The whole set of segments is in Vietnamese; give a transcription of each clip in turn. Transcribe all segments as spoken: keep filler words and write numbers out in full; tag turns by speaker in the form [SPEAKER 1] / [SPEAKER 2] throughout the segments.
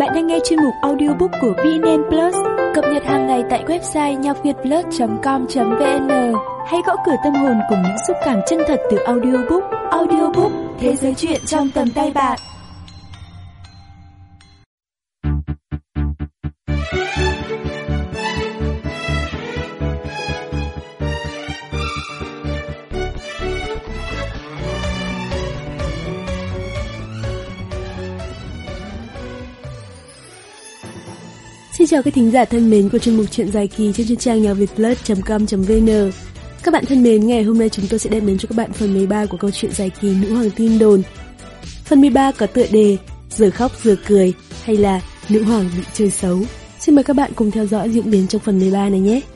[SPEAKER 1] Bạn đang nghe chuyên mục audiobook của vê en en Plus, cập nhật hàng ngày tại website nhoc việt plus chấm com chấm vn. Hãy gõ cửa tâm hồn cùng những xúc cảm chân thật từ audiobook. Audiobook, thế giới truyện trong tầm tay bạn.
[SPEAKER 2] Xin chào các thính giả thân mến của chuyên mục truyện dài kỳ trên chuyên trang nhoc việt plus chấm com chấm vn. Các bạn thân mến, ngày hôm nay chúng tôi sẽ đem đến cho các bạn phần mười ba của câu chuyện dài kỳ Nữ Hoàng Tin Đồn. Phần mười ba có tựa đề Giờ khóc giờ cười hay là Nữ Hoàng bị chơi xấu. Xin mời các bạn cùng theo dõi diễn biến trong phần mười ba này nhé.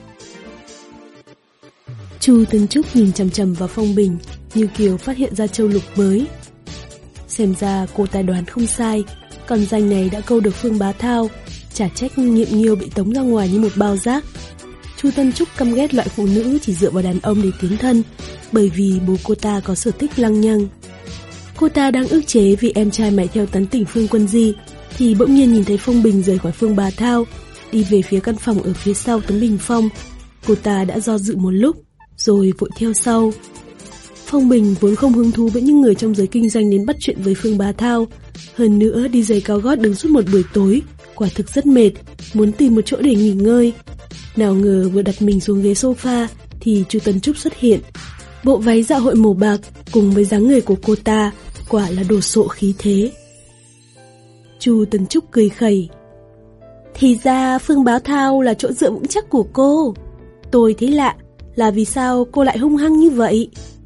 [SPEAKER 2] Chu Tân Trúc nhìn chằm chằm vào Phong Bình như kiểu phát hiện ra châu lục mới. Xem ra cô ta đoán không sai, con danh này đã câu được Phương Bá Thao. Chả trách Nhiệm Nghiêu bị tống ra ngoài như một bao rác. Chu Tân Trúc căm ghét loại phụ nữ chỉ dựa vào đàn ông để tiến thân, bởi vì bố cô ta có sở thích lăng nhăng. Cô ta đang ức chế vì em trai mải theo tán tỉnh Phương Quân Di, thì bỗng nhiên nhìn thấy Phong Bình rời khỏi Phương Bá Thao, đi về phía căn phòng ở phía sau tấm bình phong. Cô ta đã do dự một lúc, rồi vội theo sau. Phong Bình vốn không hứng thú với những người trong giới kinh doanh đến bắt chuyện với Phương Bá Thao. Hơn nữa đi giày cao gót đứng suốt một buổi tối, quả thực rất mệt, muốn tìm một chỗ để nghỉ ngơi. Nào ngờ vừa đặt mình xuống ghế sofa thì Chu Tân Trúc xuất hiện. Bộ váy dạ hội màu bạc cùng với dáng người của cô ta quả là đồ sộ khí thế. Chu Tân Trúc cười khẩy. Thì ra Phương Bá Thao là chỗ dựa vững chắc của cô. Tôi thấy lạ là vì sao cô lại hung hăng như vậy.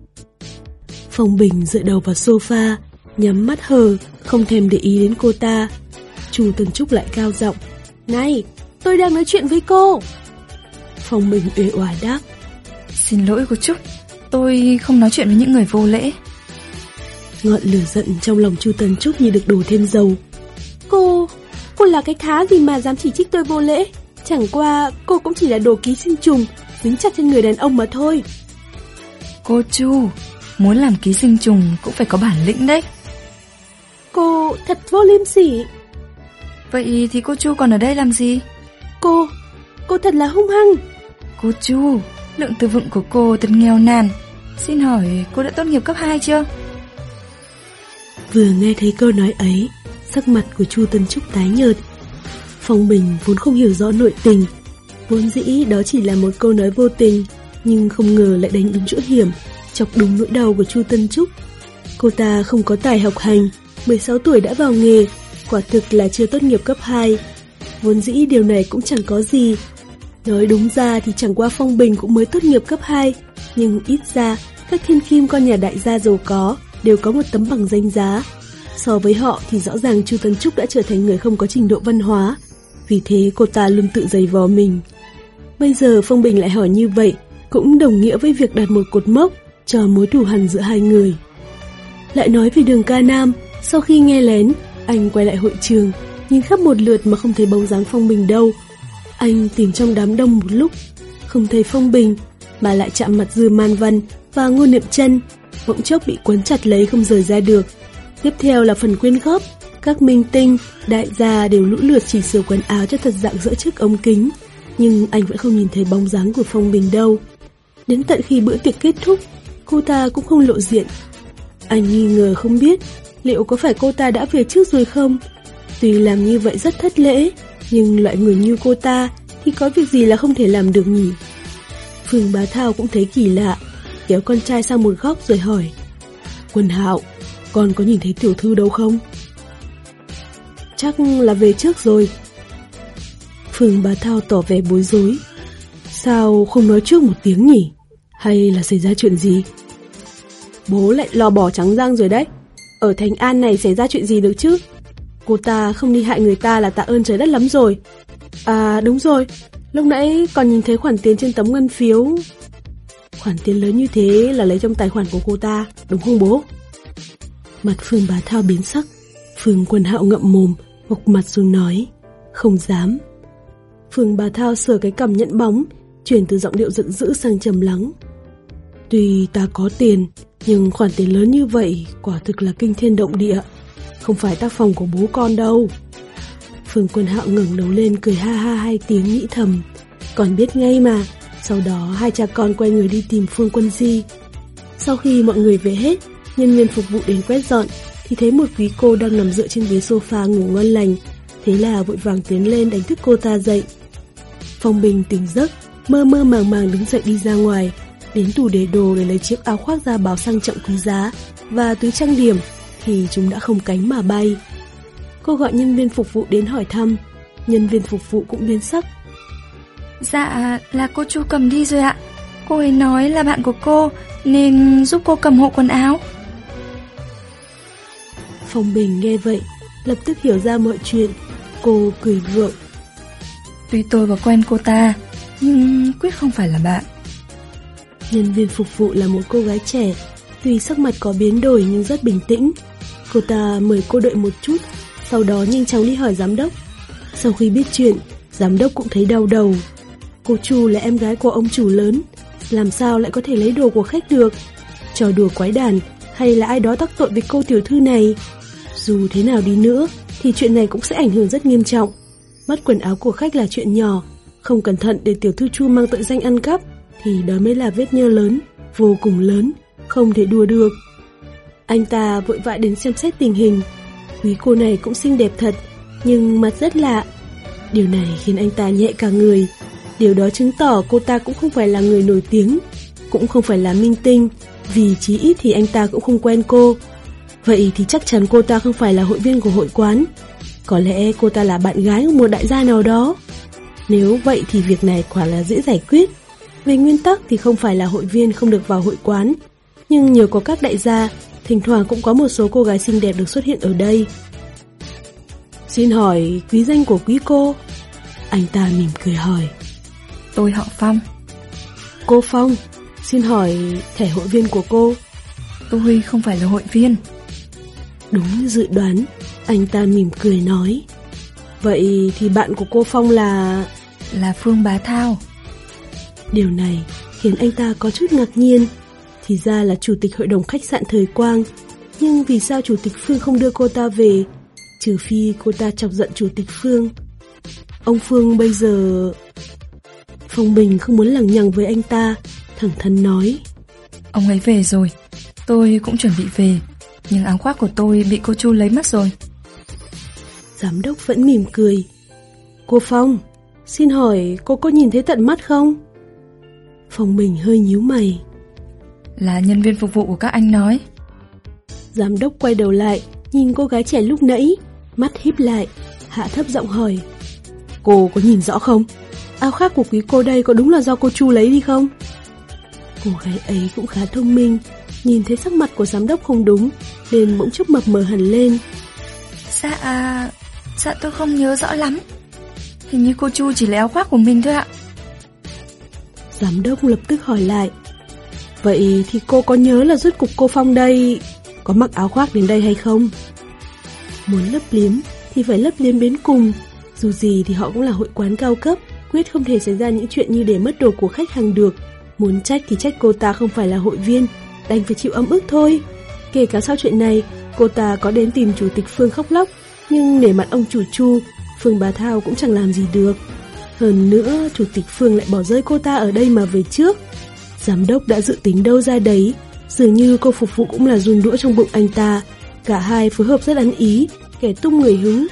[SPEAKER 2] Phong Bình dựa đầu vào sofa, nhắm mắt hờ, không thèm để ý đến cô ta. Chu Tân Trúc lại cao giọng. Này, tôi đang nói chuyện với cô. Phong Bình uể oải đáp.
[SPEAKER 3] Xin lỗi cô Trúc, tôi không nói chuyện với những người vô lễ.
[SPEAKER 2] Ngọn lửa giận trong lòng Chu Tân Trúc như được đổ thêm dầu. Cô, cô là cái thá gì mà dám chỉ trích tôi vô lễ? Chẳng qua cô cũng chỉ là đồ ký sinh trùng, dính chặt trên người đàn ông mà thôi.
[SPEAKER 3] Cô Chu, muốn làm ký sinh trùng cũng phải có bản lĩnh đấy.
[SPEAKER 2] Cô thật vô liêm sỉ.
[SPEAKER 3] Vậy thì cô Chu còn ở đây làm gì?
[SPEAKER 2] Cô, cô thật là hung hăng.
[SPEAKER 3] Cô Chu, lượng từ vựng của cô thật nghèo nàn. Xin hỏi cô đã tốt nghiệp cấp hai chưa?
[SPEAKER 2] Vừa nghe thấy câu nói ấy, sắc mặt của Chu Tân Trúc tái nhợt. Phong Bình vốn không hiểu rõ nội tình, vốn dĩ đó chỉ là một câu nói vô tình, nhưng không ngờ lại đánh đúng chỗ hiểm, chọc đúng nỗi đau của Chu Tân Trúc. Cô ta không có tài học hành, mười sáu tuổi đã vào nghề, quả thực là chưa tốt nghiệp cấp hai. Vốn dĩ điều này cũng chẳng có gì. Nói đúng ra thì chẳng qua Phong Bình cũng mới tốt nghiệp cấp hai, nhưng ít ra các thiên kim con nhà đại gia giàu có đều có một tấm bằng danh giá. So với họ thì rõ ràng Chu Tân Trúc đã trở thành người không có trình độ văn hóa, vì thế cô ta luôn tự giày vò mình. Bây giờ Phong Bình lại hỏi như vậy, cũng đồng nghĩa với việc đặt một cột mốc cho mối thù hằn giữa hai người. Lại nói về Đường Ca Nam, sau khi nghe lén, anh quay lại hội trường, nhìn khắp một lượt mà không thấy bóng dáng Phong Bình đâu. Anh tìm trong đám đông một lúc, không thấy Phong Bình, mà lại chạm mặt Dư Man Văn và Ngô Niệm Chân, bỗng chốc bị quấn chặt lấy không rời ra được. Tiếp theo là phần quyên góp, các minh tinh, đại gia đều lũ lượt chỉnh sửa quần áo cho thật dạng dỡ trước ống kính, nhưng anh vẫn không nhìn thấy bóng dáng của Phong Bình đâu. Đến tận khi bữa tiệc kết thúc, cô ta cũng không lộ diện. Anh nghi ngờ không biết liệu có phải cô ta đã về trước rồi không. Tuy làm như vậy rất thất lễ, nhưng loại người như cô ta thì có việc gì là không thể làm được nhỉ. Phương Bá Thao cũng thấy kỳ lạ, kéo con trai sang một góc rồi hỏi. Quân Hạo, con có nhìn thấy tiểu thư đâu không? Chắc là về trước rồi. Phương Bá Thao tỏ vẻ bối rối. Sao không nói trước một tiếng nhỉ? Hay là xảy ra chuyện gì? Bố lại lo bỏ trắng răng rồi đấy. Ở Thành An này xảy ra chuyện gì được chứ? Cô ta không đi hại người ta là tạ ơn trời đất lắm rồi. À đúng rồi, lúc nãy còn nhìn thấy khoản tiền trên tấm ngân phiếu. Khoản tiền lớn như thế là lấy trong tài khoản của cô ta, đúng không bố? Mặt Phương Bá Thao biến sắc. Phương Quân Hạo ngậm mồm, gục mặt xuống nói. Không dám. Phương Bá Thao sờ cái cằm nhẫn bóng, chuyển từ giọng điệu giận dữ sang trầm lắng. Tuy ta có tiền, nhưng khoản tiền lớn như vậy quả thực là kinh thiên động địa, không phải tác phong của bố con đâu. Phương Quân Hạo ngẩng đầu lên cười ha ha hai tiếng nghĩ thầm, còn biết ngay mà. Sau đó hai cha con quay người đi tìm Phương Quân Di. Sau khi mọi người về hết, nhân viên phục vụ đến quét dọn thì thấy một quý cô đang nằm dựa trên ghế sofa ngủ ngon lành. Thế là vội vàng tiến lên đánh thức cô ta dậy. Phong Bình tỉnh giấc, mơ mơ màng màng đứng dậy đi ra ngoài, đến tủ để đồ để lấy chiếc áo khoác da bào sang trọng quý giá và túi trang điểm thì chúng đã không cánh mà bay. Cô gọi nhân viên phục vụ đến hỏi thăm, nhân viên phục vụ cũng biến sắc.
[SPEAKER 3] Dạ là cô Chu cầm đi rồi ạ. Cô ấy nói là bạn của cô nên giúp cô cầm hộ quần áo.
[SPEAKER 2] Phong Bình nghe vậy lập tức hiểu ra mọi chuyện. Cô cười gượng.
[SPEAKER 3] Tuy tôi có quen cô ta, nhưng quyết không phải là bạn.
[SPEAKER 2] Nhân viên phục vụ là một cô gái trẻ, tuy sắc mặt có biến đổi nhưng rất bình tĩnh. Cô ta mời cô đợi một chút, sau đó nhanh chóng đi hỏi giám đốc. Sau khi biết chuyện, giám đốc cũng thấy đau đầu. Cô Chu là em gái của ông chủ lớn, làm sao lại có thể lấy đồ của khách được? Trò đùa quái đản hay là ai đó tác tội với cô tiểu thư này? Dù thế nào đi nữa thì chuyện này cũng sẽ ảnh hưởng rất nghiêm trọng. Mất quần áo của khách là chuyện nhỏ, không cẩn thận để tiểu thư Chu mang tội danh ăn cắp thì đó mới là vết nhơ lớn, vô cùng lớn, không thể đùa được. Anh ta vội vã đến xem xét tình hình. Quý cô này cũng xinh đẹp thật, nhưng mặt rất lạ. Điều này khiến anh ta nhẹ cả người. Điều đó chứng tỏ cô ta cũng không phải là người nổi tiếng, cũng không phải là minh tinh, vì chí ít thì anh ta cũng không quen cô. Vậy thì chắc chắn cô ta không phải là hội viên của hội quán. Có lẽ cô ta là bạn gái của một đại gia nào đó. Nếu vậy thì việc này quả là dễ giải quyết. Về nguyên tắc thì không phải là hội viên không được vào hội quán, nhưng nhờ có các đại gia, thỉnh thoảng cũng có một số cô gái xinh đẹp được xuất hiện ở đây. Xin hỏi quý danh của quý cô? Anh ta mỉm cười hỏi.
[SPEAKER 3] Tôi họ Phong.
[SPEAKER 2] Cô Phong, xin hỏi thẻ hội viên của cô?
[SPEAKER 3] Tôi không phải là hội viên.
[SPEAKER 2] Đúng như dự đoán, anh ta mỉm cười nói. Vậy thì bạn của cô Phong là...
[SPEAKER 3] Là Phương Bá Thao.
[SPEAKER 2] Điều này khiến anh ta có chút ngạc nhiên. Thì ra là chủ tịch hội đồng khách sạn Thời Quang. Nhưng vì sao chủ tịch Phương không đưa cô ta về? Trừ phi cô ta chọc giận chủ tịch Phương. Ông Phương bây giờ... Phong Bình không muốn lằng nhằng với anh ta, thẳng thắn nói.
[SPEAKER 3] Ông ấy về rồi, tôi cũng chuẩn bị về, nhưng áo khoác của tôi bị cô Chu lấy mất rồi.
[SPEAKER 2] Giám đốc vẫn mỉm cười. Cô Phong, xin hỏi cô có nhìn thấy tận mắt không? Phong Bình hơi nhíu mày.
[SPEAKER 3] Là nhân viên phục vụ của các anh nói.
[SPEAKER 2] Giám đốc quay đầu lại, nhìn cô gái trẻ lúc nãy, mắt híp lại, hạ thấp giọng hỏi. Cô có nhìn rõ không? Áo khoác của quý cô đây có đúng là do cô Chu lấy đi không? Cô gái ấy cũng khá thông minh, nhìn thấy sắc mặt của giám đốc không đúng nên bỗng chốc mập mờ hẳn lên.
[SPEAKER 3] Dạ, dạ tôi không nhớ rõ lắm. Hình như cô Chu chỉ lấy áo khoác của mình thôi ạ.
[SPEAKER 2] Giám đốc lập tức hỏi lại. Vậy thì cô có nhớ là rốt cuộc cô Phong đây có mặc áo khoác đến đây hay không? Muốn lấp liếm thì phải lấp liếm đến cùng. Dù gì thì họ cũng là hội quán cao cấp, quyết không thể xảy ra những chuyện như để mất đồ của khách hàng được. Muốn trách thì trách cô ta không phải là hội viên, đành phải chịu ấm ức thôi. Kể cả sau chuyện này, cô ta có đến tìm chủ tịch Phương khóc lóc, nhưng nể mặt ông chủ Chu, Phương Bá Thao cũng chẳng làm gì được. Hơn nữa, chủ tịch Phương lại bỏ rơi cô ta ở đây mà về trước. Giám đốc đã dự tính đâu ra đấy, dường như cô phục vụ cũng là giun đũa trong bụng anh ta. Cả hai phối hợp rất ăn ý, kẻ tung người hứng.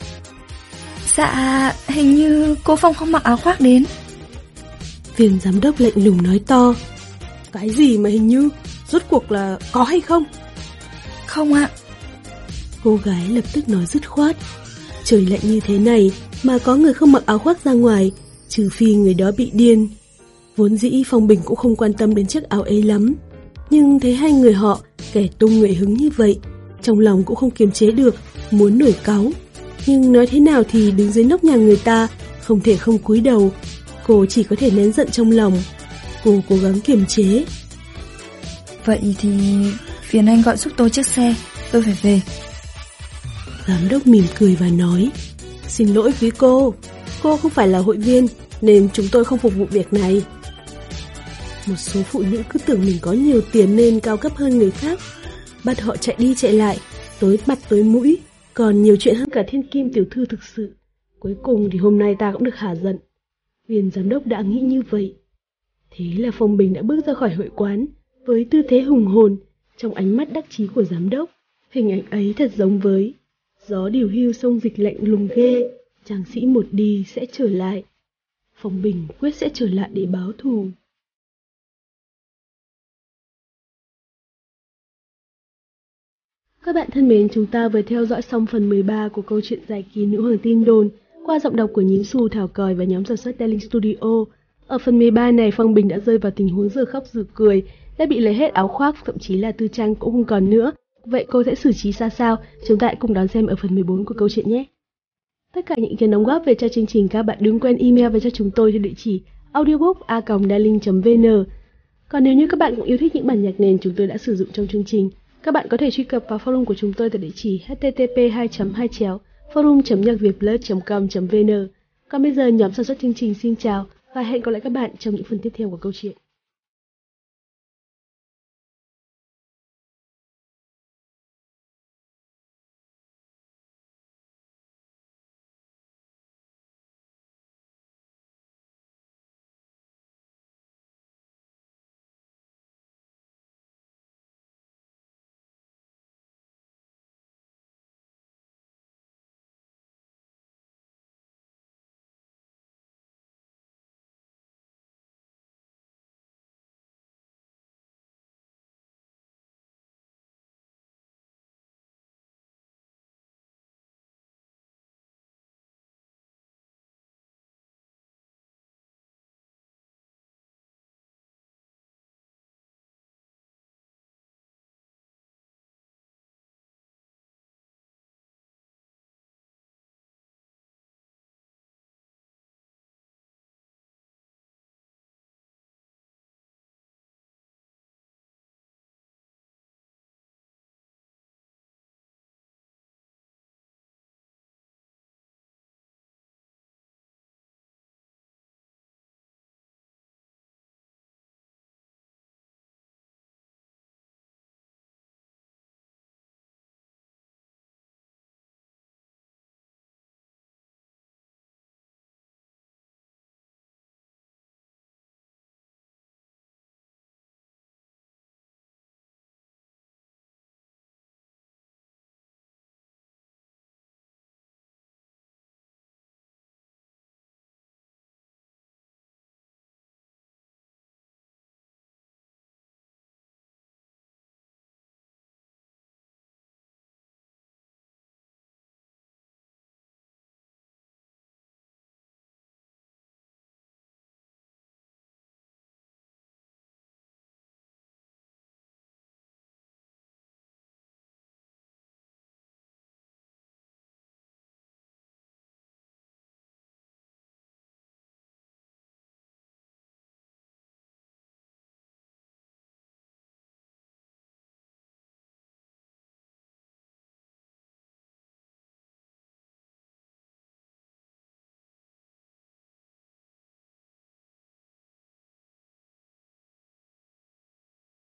[SPEAKER 3] Dạ, hình như cô Phong không mặc áo khoác đến.
[SPEAKER 2] Viên giám đốc lạnh lùng nói to. Cái gì mà hình như, rốt cuộc là có hay không?
[SPEAKER 3] Không ạ.
[SPEAKER 2] Cô gái lập tức nói dứt khoát. Trời lạnh như thế này mà có người không mặc áo khoác ra ngoài, trừ phi người đó bị điên. Vốn dĩ Phong Bình cũng không quan tâm đến chiếc áo ấy lắm, nhưng thấy hai người họ kẻ tung người hứng như vậy, trong lòng cũng không kiềm chế được, muốn nổi cáu. Nhưng nói thế nào thì đứng dưới nóc nhà người ta, không thể không cúi đầu. Cô chỉ có thể nén giận trong lòng. Cô cố gắng kiềm chế.
[SPEAKER 3] Vậy thì phiền anh gọi giúp tôi chiếc xe, tôi phải về.
[SPEAKER 2] Giám đốc mỉm cười và nói. Xin lỗi quý cô, cô không phải là hội viên nên chúng tôi không phục vụ việc này. Một số phụ nữ cứ tưởng mình có nhiều tiền nên cao cấp hơn người khác, bắt họ chạy đi chạy lại, tối mặt tối mũi, còn nhiều chuyện hơn cả thiên kim tiểu thư thực sự. Cuối cùng thì hôm nay ta cũng được hả giận. Viên giám đốc đã nghĩ như vậy. Thế là Phong Bình đã bước ra khỏi hội quán, với tư thế hùng hồn, trong ánh mắt đắc chí của giám đốc. Hình ảnh ấy thật giống với gió điều hưu sông dịch lạnh lùng ghê, tráng sĩ một đi sẽ trở lại. Phong Bình quyết sẽ trở lại để báo thù. Các bạn thân mến, chúng ta vừa theo dõi xong phần mười ba của câu chuyện dài kỳ Nữ Hoàng Tin Đồn qua giọng đọc của Nhím Xù, Thảo Còi và nhóm sản xuất Darling Studio. Ở phần mười ba này, Phong Bình đã rơi vào tình huống giờ khóc giờ cười, đã bị lấy hết áo khoác, thậm chí là tư trang cũng không còn nữa. Vậy cô sẽ xử trí ra sao? Chúng ta hãy cùng đón xem ở phần mười bốn của câu chuyện nhé. Tất cả những ý kiến đóng góp về cho chương trình các bạn đừng quên email về cho chúng tôi theo địa chỉ audiobook a còng darling chấm vn. Còn nếu như các bạn cũng yêu thích những bản nhạc nền chúng tôi đã sử dụng trong chương trình, các bạn có thể truy cập vào forum của chúng tôi tại địa chỉ h t t p hai chấm hai chéo forum chấm nhạc việt plus chấm com chấm vn. Còn bây giờ nhóm sản xuất chương trình xin chào và hẹn gặp lại các bạn trong những phần tiếp theo của câu chuyện.